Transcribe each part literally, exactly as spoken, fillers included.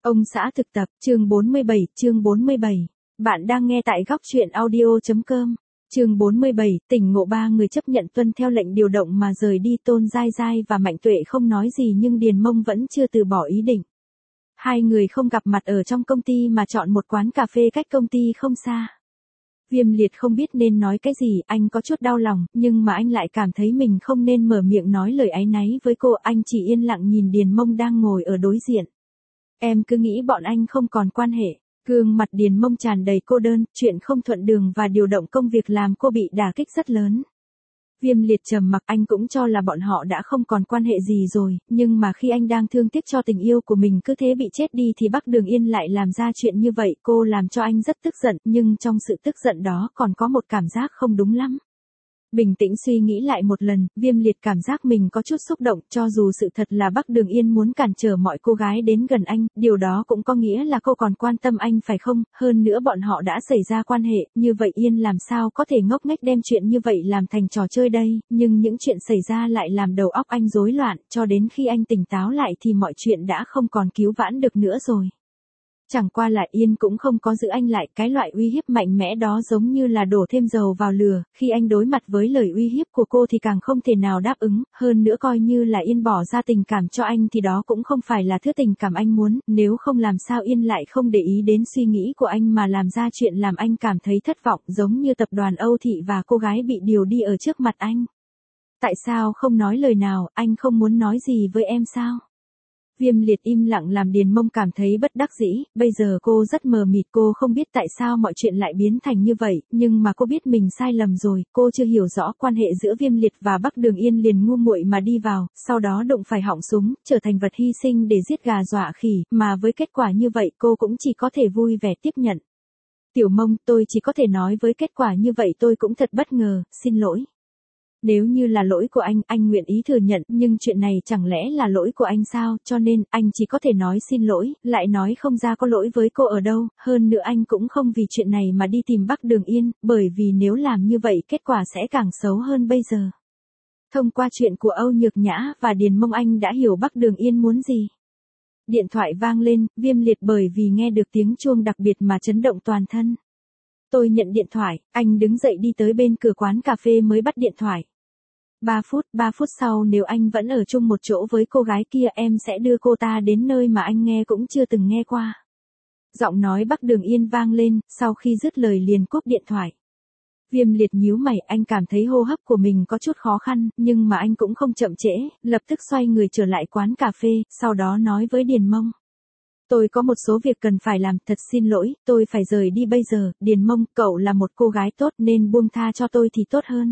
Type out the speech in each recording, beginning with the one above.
Ông xã thực tập, chương bốn mươi bảy, chương bốn mươi bảy. Bạn đang nghe tại góc truyện audio.com. Chương bốn mươi bảy, tỉnh ngộ ba người chấp nhận tuân theo lệnh điều động mà rời đi. Tôn Giai Giai và Mạnh Tuệ không nói gì nhưng Điền Mông vẫn chưa từ bỏ ý định. Hai người không gặp mặt ở trong công ty mà chọn một quán cà phê cách công ty không xa. Viêm Liệt không biết nên nói cái gì, anh có chút đau lòng, nhưng mà anh lại cảm thấy mình không nên mở miệng nói lời áy náy với cô. Anh chỉ yên lặng nhìn Điền Mông đang ngồi ở đối diện. Em cứ nghĩ bọn anh không còn quan hệ. Gương mặt Điền Mông tràn đầy cô đơn, chuyện không thuận đường và điều động công việc làm cô bị đả kích rất lớn. Viêm Liệt trầm mặc, anh cũng cho là bọn họ đã không còn quan hệ gì rồi, nhưng mà khi anh đang thương tiếc cho tình yêu của mình cứ thế bị chết đi thì Bắc Đường Yên lại làm ra chuyện như vậy. Cô làm cho anh rất tức giận, nhưng trong sự tức giận đó còn có một cảm giác không đúng lắm. Bình tĩnh suy nghĩ lại một lần, Viêm Liệt cảm giác mình có chút xúc động, cho dù sự thật là Bắc Đường Yên muốn cản trở mọi cô gái đến gần anh, điều đó cũng có nghĩa là cô còn quan tâm anh phải không, hơn nữa bọn họ đã xảy ra quan hệ, như vậy Yên làm sao có thể ngốc nghếch đem chuyện như vậy làm thành trò chơi đây, nhưng những chuyện xảy ra lại làm đầu óc anh rối loạn, cho đến khi anh tỉnh táo lại thì mọi chuyện đã không còn cứu vãn được nữa rồi. Chẳng qua là Yên cũng không có giữ anh lại, cái loại uy hiếp mạnh mẽ đó giống như là đổ thêm dầu vào lửa, khi anh đối mặt với lời uy hiếp của cô thì càng không thể nào đáp ứng, hơn nữa coi như là Yên bỏ ra tình cảm cho anh thì đó cũng không phải là thứ tình cảm anh muốn, nếu không làm sao Yên lại không để ý đến suy nghĩ của anh mà làm ra chuyện làm anh cảm thấy thất vọng, giống như tập đoàn Âu Thị và cô gái bị điều đi ở trước mặt anh. Tại sao không nói lời nào, anh không muốn nói gì với em sao? Viêm Liệt im lặng làm Điền Mông cảm thấy bất đắc dĩ, bây giờ cô rất mờ mịt, cô không biết tại sao mọi chuyện lại biến thành như vậy, nhưng mà cô biết mình sai lầm rồi, cô chưa hiểu rõ quan hệ giữa Viêm Liệt và Bắc Đường Yên liền ngu muội mà đi vào, sau đó đụng phải họng súng, trở thành vật hy sinh để giết gà dọa khỉ, mà với kết quả như vậy cô cũng chỉ có thể vui vẻ tiếp nhận. Tiểu Mông, tôi chỉ có thể nói với kết quả như vậy tôi cũng thật bất ngờ, xin lỗi. Nếu như là lỗi của anh, anh nguyện ý thừa nhận, nhưng chuyện này chẳng lẽ là lỗi của anh sao, cho nên, anh chỉ có thể nói xin lỗi, lại nói không ra có lỗi với cô ở đâu, hơn nữa anh cũng không vì chuyện này mà đi tìm Bắc Đường Yên, bởi vì nếu làm như vậy kết quả sẽ càng xấu hơn bây giờ. Thông qua chuyện của Âu Nhược Nhã và Điền Mông anh đã hiểu Bắc Đường Yên muốn gì. Điện thoại vang lên, Viêm Liệt bởi vì nghe được tiếng chuông đặc biệt mà chấn động toàn thân. Tôi nhận điện thoại, anh đứng dậy đi tới bên cửa quán cà phê mới bắt điện thoại. Ba phút, ba phút sau nếu anh vẫn ở chung một chỗ với cô gái kia em sẽ đưa cô ta đến nơi mà anh nghe cũng chưa từng nghe qua. Giọng nói Bắc Đường Yên vang lên, sau khi dứt lời liền cúp điện thoại. Viêm Liệt nhíu mày, anh cảm thấy hô hấp của mình có chút khó khăn, nhưng mà anh cũng không chậm trễ, lập tức xoay người trở lại quán cà phê, sau đó nói với Điền Mông. Tôi có một số việc cần phải làm, thật xin lỗi, tôi phải rời đi bây giờ, Điền Mông, cậu là một cô gái tốt nên buông tha cho tôi thì tốt hơn.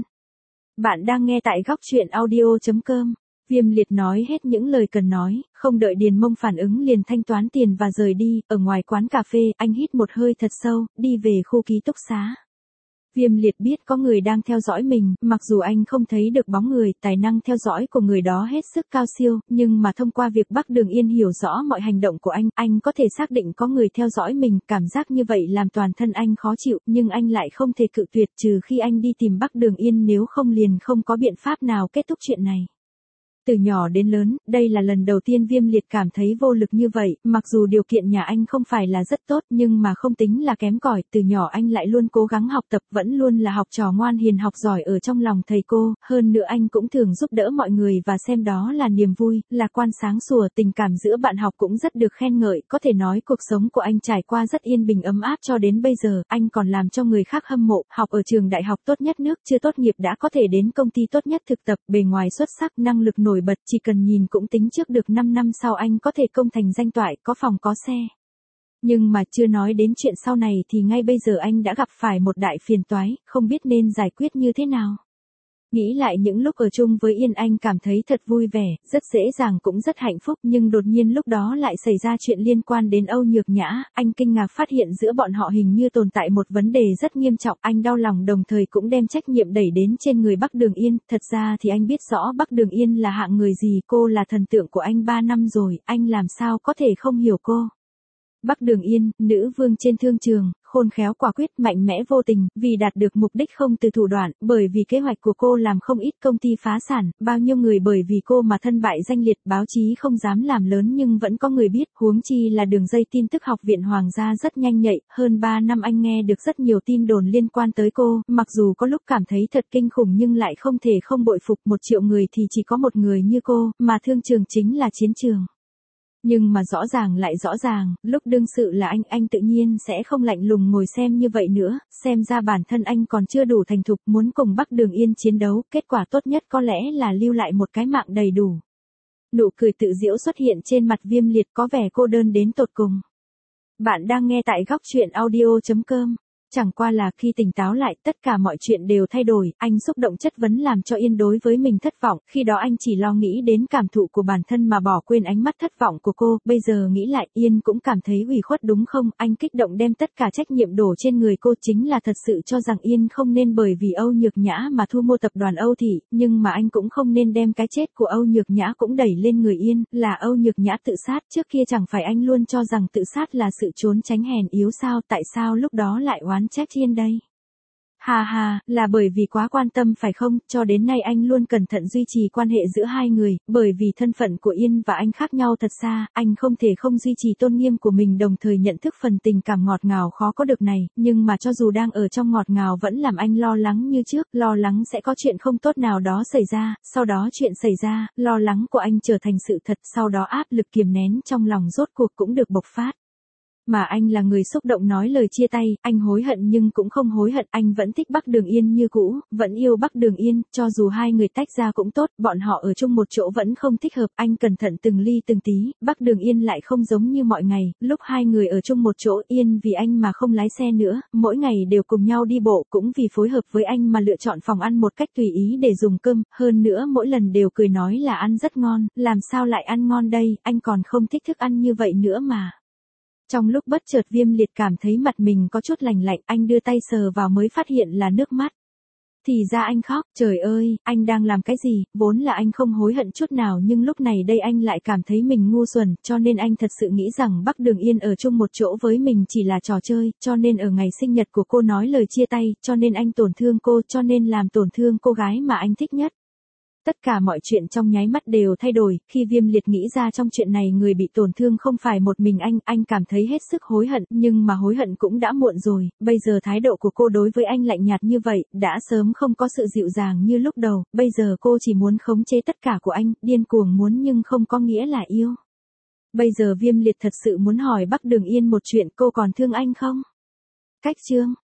Bạn đang nghe tại góc truyện audio.com. Viêm Liệt nói hết những lời cần nói, không đợi Điền Mông phản ứng liền thanh toán tiền và rời đi, ở ngoài quán cà phê, anh hít một hơi thật sâu, đi về khu ký túc xá. Viêm Liệt biết có người đang theo dõi mình, mặc dù anh không thấy được bóng người, tài năng theo dõi của người đó hết sức cao siêu, nhưng mà thông qua việc Bắc Đường Yên hiểu rõ mọi hành động của anh, anh có thể xác định có người theo dõi mình, cảm giác như vậy làm toàn thân anh khó chịu, nhưng anh lại không thể cự tuyệt trừ khi anh đi tìm Bắc Đường Yên, nếu không liền không có biện pháp nào kết thúc chuyện này. Từ nhỏ đến lớn, đây là lần đầu tiên Viêm Liệt cảm thấy vô lực như vậy, mặc dù điều kiện nhà anh không phải là rất tốt nhưng mà không tính là kém cỏi, từ nhỏ anh lại luôn cố gắng học tập, vẫn luôn là học trò ngoan hiền học giỏi ở trong lòng thầy cô, hơn nữa anh cũng thường giúp đỡ mọi người và xem đó là niềm vui, lạc quan sáng sủa, tình cảm giữa bạn học cũng rất được khen ngợi, có thể nói cuộc sống của anh trải qua rất yên bình ấm áp cho đến bây giờ, anh còn làm cho người khác hâm mộ, học ở trường đại học tốt nhất nước, chưa tốt nghiệp đã có thể đến công ty tốt nhất thực tập, bề ngoài xuất sắc, năng lực nổi bật, chỉ cần nhìn cũng tính trước được năm năm sau anh có thể công thành danh toại, có phòng có xe. Nhưng mà chưa nói đến chuyện sau này thì ngay bây giờ anh đã gặp phải một đại phiền toái, không biết nên giải quyết như thế nào. Nghĩ lại những lúc ở chung với Yên anh cảm thấy thật vui vẻ, rất dễ dàng cũng rất hạnh phúc, nhưng đột nhiên lúc đó lại xảy ra chuyện liên quan đến Âu Nhược Nhã, anh kinh ngạc phát hiện giữa bọn họ hình như tồn tại một vấn đề rất nghiêm trọng, anh đau lòng đồng thời cũng đem trách nhiệm đẩy đến trên người Bắc Đường Yên, thật ra thì anh biết rõ Bắc Đường Yên là hạng người gì, cô là thần tượng của anh ba năm rồi, anh làm sao có thể không hiểu cô. Bắc Đường Yên, nữ vương trên thương trường, khôn khéo quả quyết, mạnh mẽ vô tình, vì đạt được mục đích không từ thủ đoạn, bởi vì kế hoạch của cô làm không ít công ty phá sản, bao nhiêu người bởi vì cô mà thân bại danh liệt, báo chí không dám làm lớn nhưng vẫn có người biết, huống chi là đường dây tin tức học viện Hoàng gia rất nhanh nhạy, hơn ba năm anh nghe được rất nhiều tin đồn liên quan tới cô, mặc dù có lúc cảm thấy thật kinh khủng nhưng lại không thể không bội phục, một triệu người thì chỉ có một người như cô, mà thương trường chính là chiến trường. Nhưng mà rõ ràng lại rõ ràng, lúc đương sự là anh, anh tự nhiên sẽ không lạnh lùng ngồi xem như vậy nữa, xem ra bản thân anh còn chưa đủ thành thục muốn cùng Bắc Đường Yên chiến đấu, kết quả tốt nhất có lẽ là lưu lại một cái mạng đầy đủ. Nụ cười tự giễu xuất hiện trên mặt Viêm Liệt có vẻ cô đơn đến tột cùng. Bạn đang nghe tại góc truyện audio chấm com. Chẳng qua là khi tỉnh táo lại, tất cả mọi chuyện đều thay đổi, anh xúc động chất vấn làm cho Yên đối với mình thất vọng, khi đó anh chỉ lo nghĩ đến cảm thụ của bản thân mà bỏ quên ánh mắt thất vọng của cô, bây giờ nghĩ lại, Yên cũng cảm thấy ủy khuất đúng không, anh kích động đem tất cả trách nhiệm đổ trên người cô, chính là thật sự cho rằng Yên không nên bởi vì Âu Nhược Nhã mà thu mua tập đoàn Âu Thị, nhưng mà anh cũng không nên đem cái chết của Âu Nhược Nhã cũng đẩy lên người Yên, là Âu Nhược Nhã tự sát, trước kia chẳng phải anh luôn cho rằng tự sát là sự trốn tránh hèn yếu sao, tại sao lúc đó lại oán trách Yên đây? Hà hà, là bởi vì quá quan tâm phải không, cho đến nay anh luôn cẩn thận duy trì quan hệ giữa hai người, bởi vì thân phận của Yên và anh khác nhau thật xa, anh không thể không duy trì tôn nghiêm của mình đồng thời nhận thức phần tình cảm ngọt ngào khó có được này, nhưng mà cho dù đang ở trong ngọt ngào vẫn làm anh lo lắng như trước, lo lắng sẽ có chuyện không tốt nào đó xảy ra, sau đó chuyện xảy ra, lo lắng của anh trở thành sự thật, sau đó áp lực kiềm nén trong lòng rốt cuộc cũng được bộc phát. Mà anh là người xúc động nói lời chia tay, anh hối hận nhưng cũng không hối hận, anh vẫn thích Bắc Đường Yên như cũ, vẫn yêu Bắc Đường Yên, cho dù hai người tách ra cũng tốt, bọn họ ở chung một chỗ vẫn không thích hợp, anh cẩn thận từng ly từng tí, Bắc Đường Yên lại không giống như mọi ngày, lúc hai người ở chung một chỗ, Yên vì anh mà không lái xe nữa, mỗi ngày đều cùng nhau đi bộ, cũng vì phối hợp với anh mà lựa chọn phòng ăn một cách tùy ý để dùng cơm, hơn nữa mỗi lần đều cười nói là ăn rất ngon, làm sao lại ăn ngon đây, anh còn không thích thức ăn như vậy nữa mà. Trong lúc bất chợt Viêm Liệt cảm thấy mặt mình có chút lành lạnh, anh đưa tay sờ vào mới phát hiện là nước mắt. Thì ra anh khóc, trời ơi, anh đang làm cái gì, vốn là anh không hối hận chút nào nhưng lúc này đây anh lại cảm thấy mình ngu xuẩn, cho nên anh thật sự nghĩ rằng Bắc Đường Yên ở chung một chỗ với mình chỉ là trò chơi, cho nên ở ngày sinh nhật của cô nói lời chia tay, cho nên anh tổn thương cô, cho nên làm tổn thương cô gái mà anh thích nhất. Tất cả mọi chuyện trong nháy mắt đều thay đổi, khi Viêm Liệt nghĩ ra trong chuyện này người bị tổn thương không phải một mình anh, anh cảm thấy hết sức hối hận, nhưng mà hối hận cũng đã muộn rồi, bây giờ thái độ của cô đối với anh lạnh nhạt như vậy, đã sớm không có sự dịu dàng như lúc đầu, bây giờ cô chỉ muốn khống chế tất cả của anh, điên cuồng muốn nhưng không có nghĩa là yêu. Bây giờ Viêm Liệt thật sự muốn hỏi Bắc Đường Yên một chuyện, cô còn thương anh không? Cách chương